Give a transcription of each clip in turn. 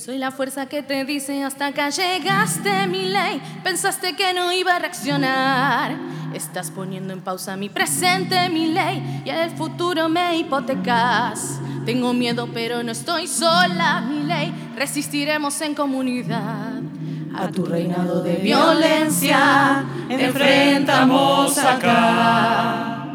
Soy la fuerza que te dice hasta acá llegaste, mi ley. Pensaste que no iba a reaccionar. Estás poniendo en pausa mi presente, mi ley, y el futuro me hipotecas. Tengo miedo pero no estoy sola, mi ley. Resistiremos en comunidad. A tu reinado de violencia enfrentamos acá.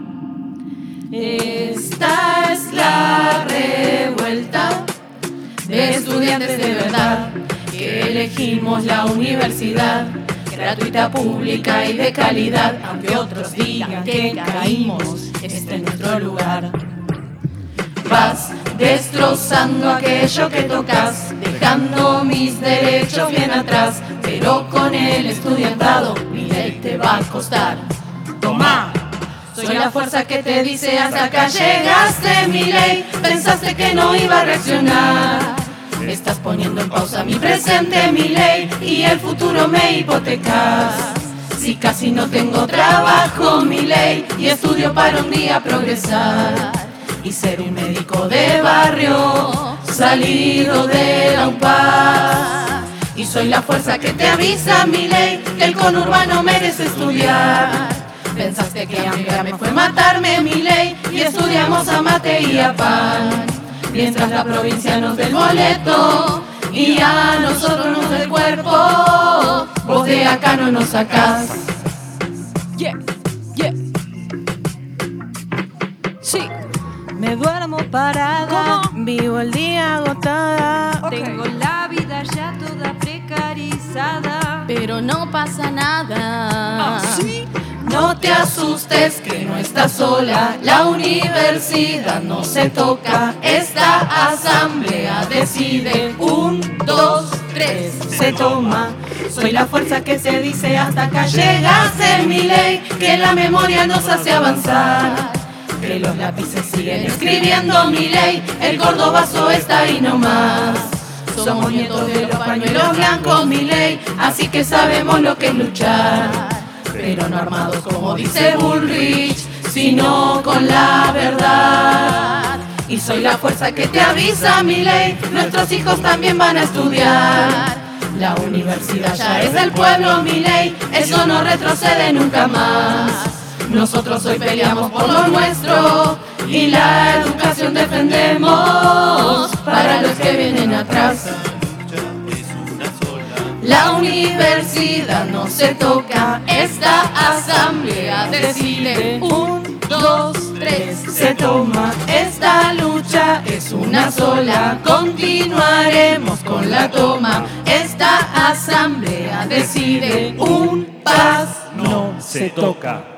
Esta es la revuelta de estudiantes de verdad, que elegimos la universidad, gratuita, pública y de calidad. Aunque otros digan que caímos, este es nuestro lugar. Vas destrozando aquello que tocas, dejando mis derechos bien atrás. Pero con el estudiantado mi ley te va a costar. Toma. Soy la fuerza que te dice hasta acá llegaste, mi ley. Pensaste que no iba a reaccionar. Estás poniendo en pausa mi presente, mi ley, y el futuro me hipotecas. Si casi no tengo trabajo, mi ley, y estudio para un día progresar y ser un médico de barrio salido de la UPA. Y soy la fuerza que te avisa, mi ley, que el conurbano merece estudiar. Pensaste que amigarme fue matarme, mi ley, y estudiamos a mate y a pan. Mientras la provincia nos dé el boleto y a nosotros nos dé el cuerpo, vos de acá no nos sacás. Yeah, yeah. Sí. Me duermo parada, vivo el día agotada. Okay. Tengo la vida ya toda precarizada, pero no pasa nada. ¿Sí? No te asustes que no estás sola, la universidad no se toca. Esta asamblea decide, 1, 2, 3, se toma. Soy la fuerza que se dice hasta acá llegaste, mi ley, que la memoria nos hace avanzar. Que los lápices siguen escribiendo, mi ley, el gordo vaso está ahí nomás. Somos nietos de los pañuelos blancos, mi ley, así que sabemos lo que es luchar. Pero no armados como dice Bullrich, sino con la verdad. Y soy la fuerza que te avisa, mi ley, nuestros hijos también van a estudiar. La universidad ya es del pueblo, mi ley, eso no retrocede nunca más. Nosotros hoy peleamos por lo nuestro y la educación defendemos para los que vienen atrás. La universidad no se toca, esta asamblea decide, 1, 2, 3, se toma. Esta lucha es una sola, continuaremos con la toma. Esta asamblea decide, un paz no se toca.